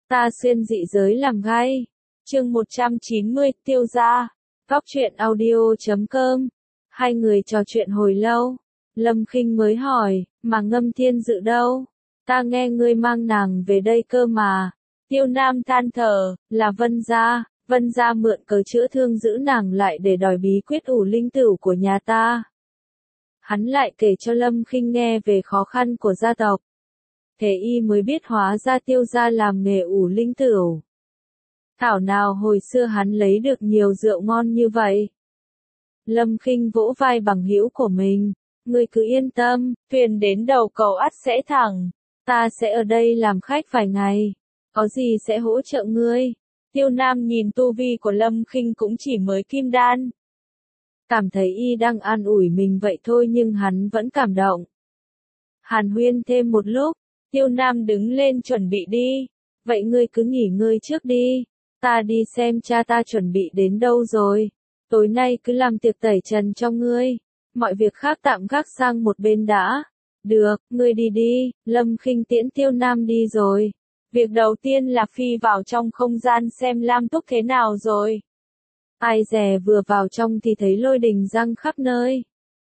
Ta xuyên dị giới làm gay. Chương 190, Tiêu gia. Góc truyện audio.com. Hai người trò chuyện hồi lâu. Lâm Khinh mới hỏi, mà Ngâm Thiên Dự đâu? Ta nghe ngươi mang nàng về đây cơ mà. Tiêu Nam than thở, là Vân gia mượn cớ chữa thương giữ nàng lại để đòi bí quyết ủ linh tửu của nhà ta. Hắn lại kể cho Lâm Khinh nghe về khó khăn của gia tộc. Thế y mới biết hóa ra Tiêu gia làm nghề ủ linh tửu. Thảo nào hồi xưa hắn lấy được nhiều rượu ngon như vậy. Lâm Khinh vỗ vai bằng hữu của mình, ngươi cứ yên tâm, thuyền đến đầu cầu ắt sẽ thẳng, ta sẽ ở đây làm khách vài ngày, có gì sẽ hỗ trợ ngươi. Tiêu Nam nhìn tu vi của Lâm Khinh cũng chỉ mới kim đan. Cảm thấy y đang an ủi mình vậy thôi nhưng hắn vẫn cảm động. Hàn huyên thêm một lúc, Tiêu Nam đứng lên chuẩn bị đi. Vậy ngươi cứ nghỉ ngơi trước đi, ta đi xem cha ta chuẩn bị đến đâu rồi. Tối nay cứ làm tiệc tẩy trần cho ngươi, mọi việc khác tạm gác sang một bên đã. Được, ngươi đi đi. Lâm Khinh tiễn Tiêu Nam đi rồi. Việc đầu tiên là phi vào trong không gian xem Lam Túc thế nào rồi. Ai dè vừa vào trong thì thấy lôi đình giăng khắp nơi.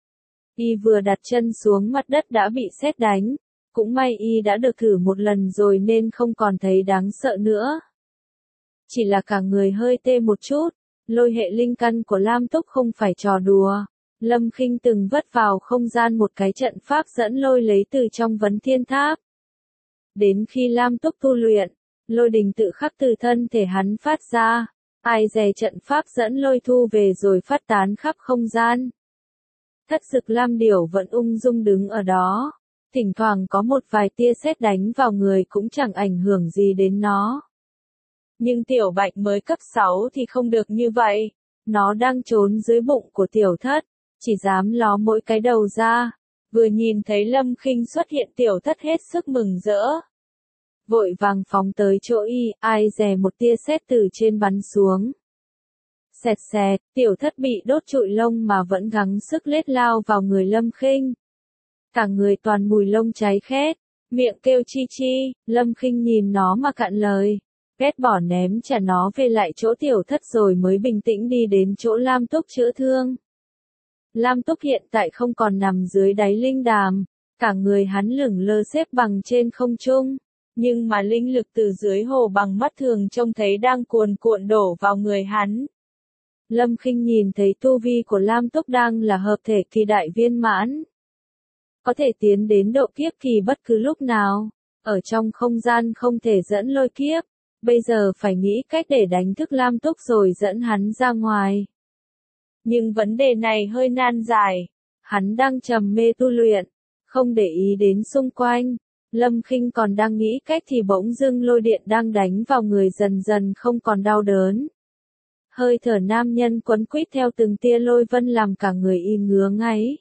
Y vừa đặt chân xuống mặt đất đã bị sét đánh. Cũng may y đã được thử một lần rồi nên không còn thấy đáng sợ nữa. Chỉ là cả người hơi tê một chút. Lôi hệ linh căn của Lam Túc không phải trò đùa. Lâm Khinh từng vất vào không gian một cái trận pháp dẫn lôi lấy từ trong Vấn Thiên Tháp. Đến khi Lam Túc tu luyện, lôi đình tự khắc từ thân thể hắn phát ra. Ai dè trận pháp dẫn lôi thu về rồi phát tán khắp không gian. Thất Dực Lam Điểu vẫn ung dung đứng ở đó. Thỉnh thoảng có một vài tia sét đánh vào người cũng chẳng ảnh hưởng gì đến nó. Nhưng Tiểu Bạch mới cấp 6 thì không được như vậy. Nó đang trốn dưới bụng của Tiểu Thất, chỉ dám ló mỗi cái đầu ra. Vừa nhìn thấy Lâm Khinh xuất hiện Tiểu Thất hết sức mừng rỡ. Vội vàng phóng tới chỗ y, ai dè một tia sét từ trên bắn xuống. Xẹt xẹt, Tiểu Thất bị đốt trụi lông mà vẫn gắng sức lết lao vào người Lâm Khinh. Cả người toàn mùi lông cháy khét, miệng kêu chi chi. Lâm Khinh nhìn nó mà cạn lời. Ghét bỏ ném trả nó về lại chỗ Tiểu Thất rồi mới bình tĩnh đi đến chỗ Lam Túc chữa thương. Lam Túc hiện tại không còn nằm dưới đáy linh đàm, cả người hắn lửng lơ xếp bằng trên không trung, nhưng mà linh lực từ dưới hồ bằng mắt thường trông thấy đang cuồn cuộn đổ vào người hắn. Lâm Khinh nhìn thấy tu vi của Lam Túc đang là hợp thể kỳ đại viên mãn. Có thể tiến đến độ kiếp kỳ bất cứ lúc nào, ở trong không gian không thể dẫn lôi kiếp. Bây giờ phải nghĩ cách để đánh thức Lam Túc rồi dẫn hắn ra ngoài. Nhưng vấn đề này hơi nan giải. Hắn đang trầm mê tu luyện, không để ý đến xung quanh. Lâm Khinh còn đang nghĩ cách thì bỗng dưng lôi điện đang đánh vào người dần dần không còn đau đớn. Hơi thở nam nhân quấn quýt theo từng tia lôi vân làm cả người y ngứa ngáy.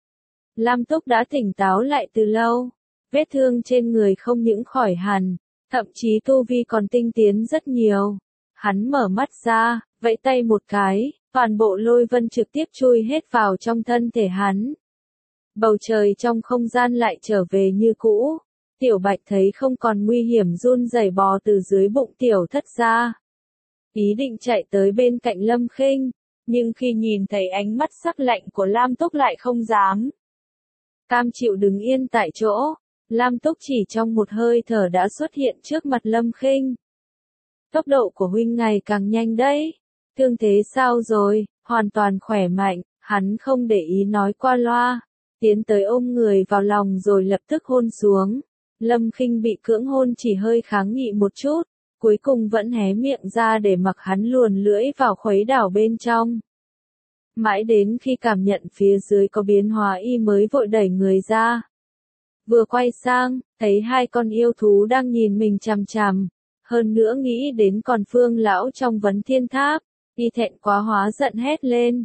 Lam Túc đã tỉnh táo lại từ lâu. Vết thương trên người không những khỏi hẳn, thậm chí tu vi còn tinh tiến rất nhiều. Hắn mở mắt ra, vẫy tay một cái, toàn bộ lôi vân trực tiếp chui hết vào trong thân thể hắn. Bầu trời trong không gian lại trở về như cũ. Tiểu Bạch thấy không còn nguy hiểm run rẩy bò từ dưới bụng Tiểu Thất ra. Ý định chạy tới bên cạnh Lâm Khinh, nhưng khi nhìn thấy ánh mắt sắc lạnh của Lam Túc lại không dám. Cam chịu đứng yên tại chỗ. Lam Túc chỉ trong một hơi thở đã xuất hiện trước mặt Lâm Khinh. Tốc độ của huynh ngày càng nhanh đấy. Thương thế sao rồi? Hoàn toàn khỏe mạnh. Hắn không để ý nói qua loa. Tiến tới ôm người vào lòng rồi lập tức hôn xuống. Lâm Khinh bị cưỡng hôn chỉ hơi kháng nghị một chút. Cuối cùng vẫn hé miệng ra để mặc hắn luồn lưỡi vào khuấy đảo bên trong. Mãi đến khi cảm nhận phía dưới có biến hóa y mới vội đẩy người ra. Vừa quay sang, thấy hai con yêu thú đang nhìn mình chằm chằm. Hơn nữa nghĩ đến còn Phương lão trong Vấn Thiên Tháp. Y thẹn quá hóa giận hét lên.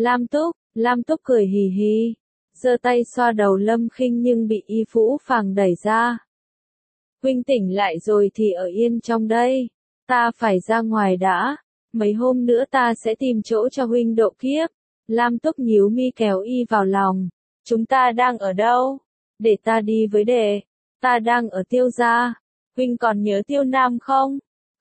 Lam Túc cười hì hì. Giơ tay xoa đầu Lâm Khinh nhưng bị y phũ phàng đẩy ra. Huynh tỉnh lại rồi thì ở yên trong đây. Ta phải ra ngoài đã. Mấy hôm nữa ta sẽ tìm chỗ cho huynh độ kiếp. Lam Túc nhíu mi kéo y vào lòng. Chúng ta đang ở đâu? Để ta đi với đệ. Ta đang ở Tiêu gia. Huynh còn nhớ Tiêu Nam không?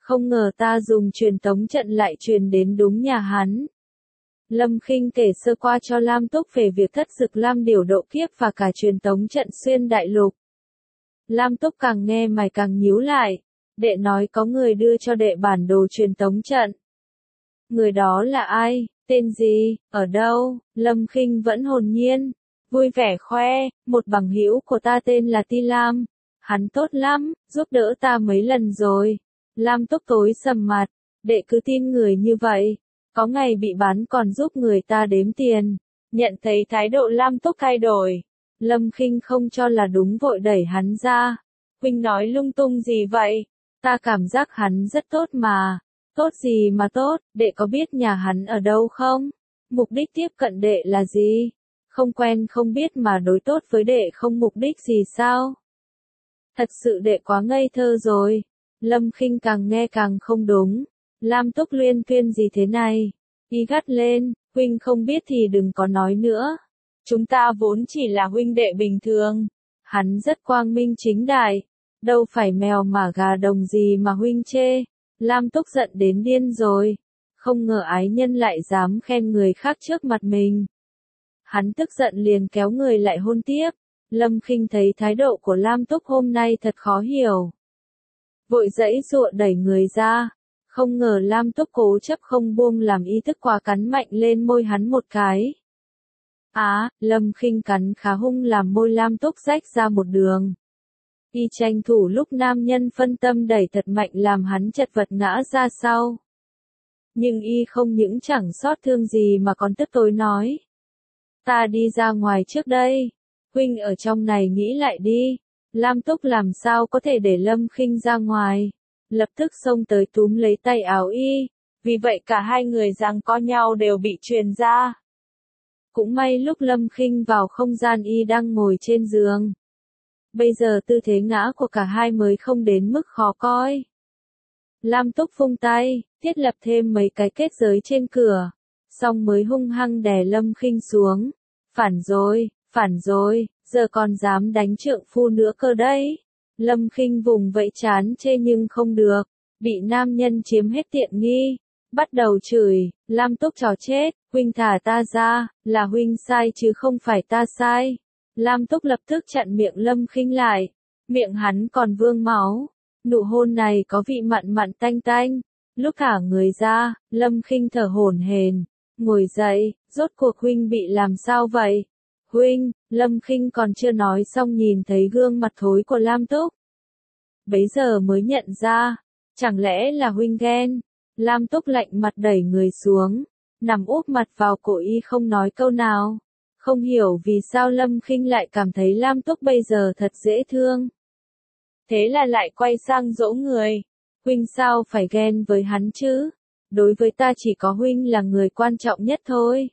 Không ngờ ta dùng truyền tống trận lại truyền đến đúng nhà hắn. Lâm Khinh kể sơ qua cho Lam Túc về việc thất dực Lam Điểu độ kiếp và cả truyền tống trận xuyên đại lục. Lam Túc càng nghe mày càng nhíu lại. Đệ nói có người đưa cho đệ bản đồ truyền tống trận. Người đó là ai, tên gì, ở đâu? Lâm Khinh vẫn hồn nhiên, vui vẻ khoe, một bằng hữu của ta tên là Ti Lam. Hắn tốt lắm, giúp đỡ ta mấy lần rồi. Lam Túc tối sầm mặt, đệ cứ tin người như vậy. Có ngày bị bán còn giúp người ta đếm tiền. Nhận thấy thái độ Lam Túc thay đổi. Lâm Khinh không cho là đúng vội đẩy hắn ra. Huynh nói lung tung gì vậy? Ta cảm giác hắn rất tốt mà. Tốt gì mà tốt, đệ có biết nhà hắn ở đâu không? Mục đích tiếp cận đệ là gì? Không quen không biết mà đối tốt với đệ không mục đích gì sao? Thật sự đệ quá ngây thơ rồi. Lâm Khinh càng nghe càng không đúng. Lam Túc luyên thuyên gì thế này? Y gắt lên, huynh không biết thì đừng có nói nữa. Chúng ta vốn chỉ là huynh đệ bình thường. Hắn rất quang minh chính đại. Đâu phải mèo mà gà đồng gì mà huynh chê. Lam Túc giận đến điên rồi. Không ngờ ái nhân lại dám khen người khác trước mặt mình. Hắn tức giận liền kéo người lại hôn tiếp. Lâm Khinh thấy thái độ của Lam Túc hôm nay thật khó hiểu. Vội giãy giụa đẩy người ra. Không ngờ Lam Túc cố chấp không buông làm ý thức quá cắn mạnh lên môi hắn một cái. Lâm Khinh cắn khá hung làm môi Lam Túc rách ra một đường. Y tranh thủ lúc nam nhân phân tâm đẩy thật mạnh làm hắn chật vật ngã ra sau. Nhưng y không những chẳng xót thương gì mà còn tức tối nói. Ta đi ra ngoài trước đây. Huynh ở trong này nghĩ lại đi. Lam Túc làm sao có thể để Lâm Khinh ra ngoài. Lập tức xông tới túm lấy tay áo y. Vì vậy cả hai người giằng co nhau đều bị truyền ra. Cũng may lúc Lâm Khinh vào không gian y đang ngồi trên giường. Bây giờ tư thế ngã của cả hai mới không đến mức khó coi. Lam Túc vung tay, thiết lập thêm mấy cái kết giới trên cửa. Xong mới hung hăng đè Lâm Khinh xuống. Phản rồi, giờ còn dám đánh trượng phu nữa cơ đấy. Lâm Khinh vùng vẫy chán chê nhưng không được. Bị nam nhân chiếm hết tiện nghi. Bắt đầu chửi, Lam Túc trò chết, huynh thả ta ra, là huynh sai chứ không phải ta sai. Lam Túc lập tức chặn miệng Lâm Khinh lại. Miệng hắn còn vương máu. Nụ hôn này có vị mặn mặn tanh tanh. Lúc thả người ra, Lâm Khinh thở hổn hển, ngồi dậy, rốt cuộc huynh bị làm sao vậy? Huynh, Lâm Khinh còn chưa nói xong nhìn thấy gương mặt thối của Lam Túc. Bấy giờ mới nhận ra, chẳng lẽ là huynh ghen? Lam Túc lạnh mặt đẩy người xuống, nằm úp mặt vào cổ y không nói câu nào. Không hiểu vì sao Lâm Khinh lại cảm thấy Lam Túc bây giờ thật dễ thương. Thế là lại quay sang dỗ người. Huynh sao phải ghen với hắn chứ? Đối với ta chỉ có huynh là người quan trọng nhất thôi.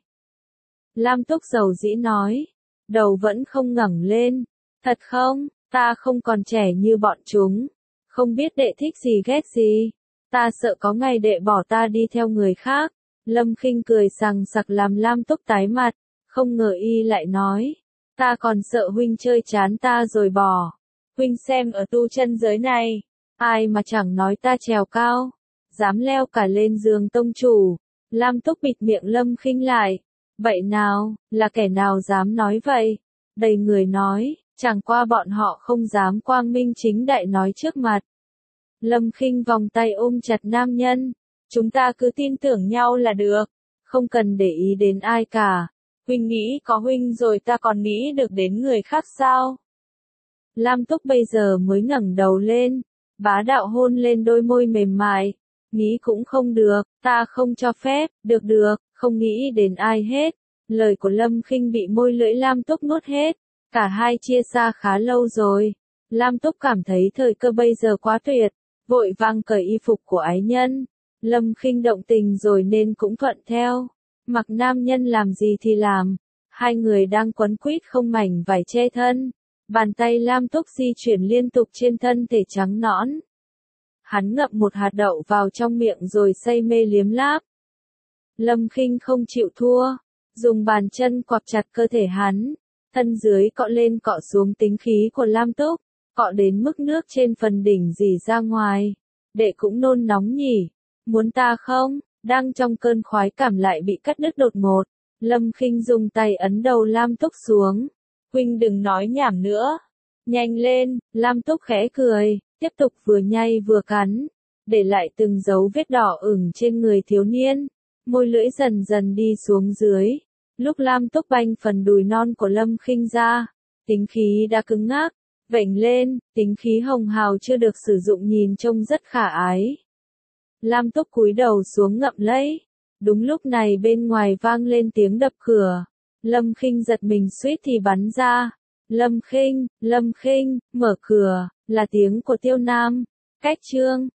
Lam Túc dầu dĩ nói. Đầu vẫn không ngẩng lên. Thật không, ta không còn trẻ như bọn chúng. Không biết đệ thích gì ghét gì. Ta sợ có ngày đệ bỏ ta đi theo người khác. Lâm Khinh cười sằng sặc làm Lam Túc tái mặt. Không ngờ y lại nói. Ta còn sợ huynh chơi chán ta rồi bỏ. Huynh xem ở tu chân giới này. Ai mà chẳng nói ta trèo cao. Dám leo cả lên giường tông chủ. Lam Túc bịt miệng Lâm Khinh lại. Vậy nào, là kẻ nào dám nói vậy? Đầy người nói, chẳng qua bọn họ không dám quang minh chính đại nói trước mặt. Lâm Khinh vòng tay ôm chặt nam nhân. Chúng ta cứ tin tưởng nhau là được. Không cần để ý đến ai cả. Huynh nghĩ có huynh rồi ta còn nghĩ được đến người khác sao? Lam Túc bây giờ mới ngẩng đầu lên. Bá đạo hôn lên đôi môi mềm mại. Nghĩ cũng không được, ta không cho phép, được, không nghĩ đến ai hết. Lời của Lâm Khinh bị môi lưỡi Lam Túc nuốt hết. Cả hai chia xa khá lâu rồi. Lam Túc cảm thấy thời cơ bây giờ quá tuyệt. Vội vàng cởi y phục của ái nhân. Lâm Khinh động tình rồi nên cũng thuận theo. Mặc nam nhân làm gì thì làm. Hai người đang quấn quýt không mảnh vải che thân. Bàn tay Lam Túc di chuyển liên tục trên thân thể trắng nõn. Hắn ngậm một hạt đậu vào trong miệng rồi say mê liếm láp. Lâm Khinh không chịu thua. Dùng bàn chân quặp chặt cơ thể hắn. Thân dưới cọ lên cọ xuống tính khí của Lam Túc. Cọ đến mức nước trên phần đỉnh rỉ ra ngoài. đệ cũng nôn nóng nhỉ, muốn ta không? Đang trong cơn khoái cảm lại bị cắt đứt đột ngột. Lâm Khinh dùng tay ấn đầu Lam Túc xuống. Huynh đừng nói nhảm nữa. Nhanh lên, Lam Túc khẽ cười, tiếp tục vừa nhai vừa cắn, để lại từng dấu vết đỏ ửng trên người thiếu niên. Môi lưỡi dần dần đi xuống dưới. Lúc Lam Túc banh phần đùi non của Lâm Khinh ra, tính khí đã cứng ngắc, vểnh lên, tính khí hồng hào chưa được sử dụng nhìn trông rất khả ái. Lam Túc cúi đầu xuống ngậm lấy. Đúng lúc này bên ngoài vang lên tiếng đập cửa. Lâm Khinh giật mình suýt thì bắn ra. Lâm Khinh, mở cửa, là tiếng của Tiêu Nam. Cách chương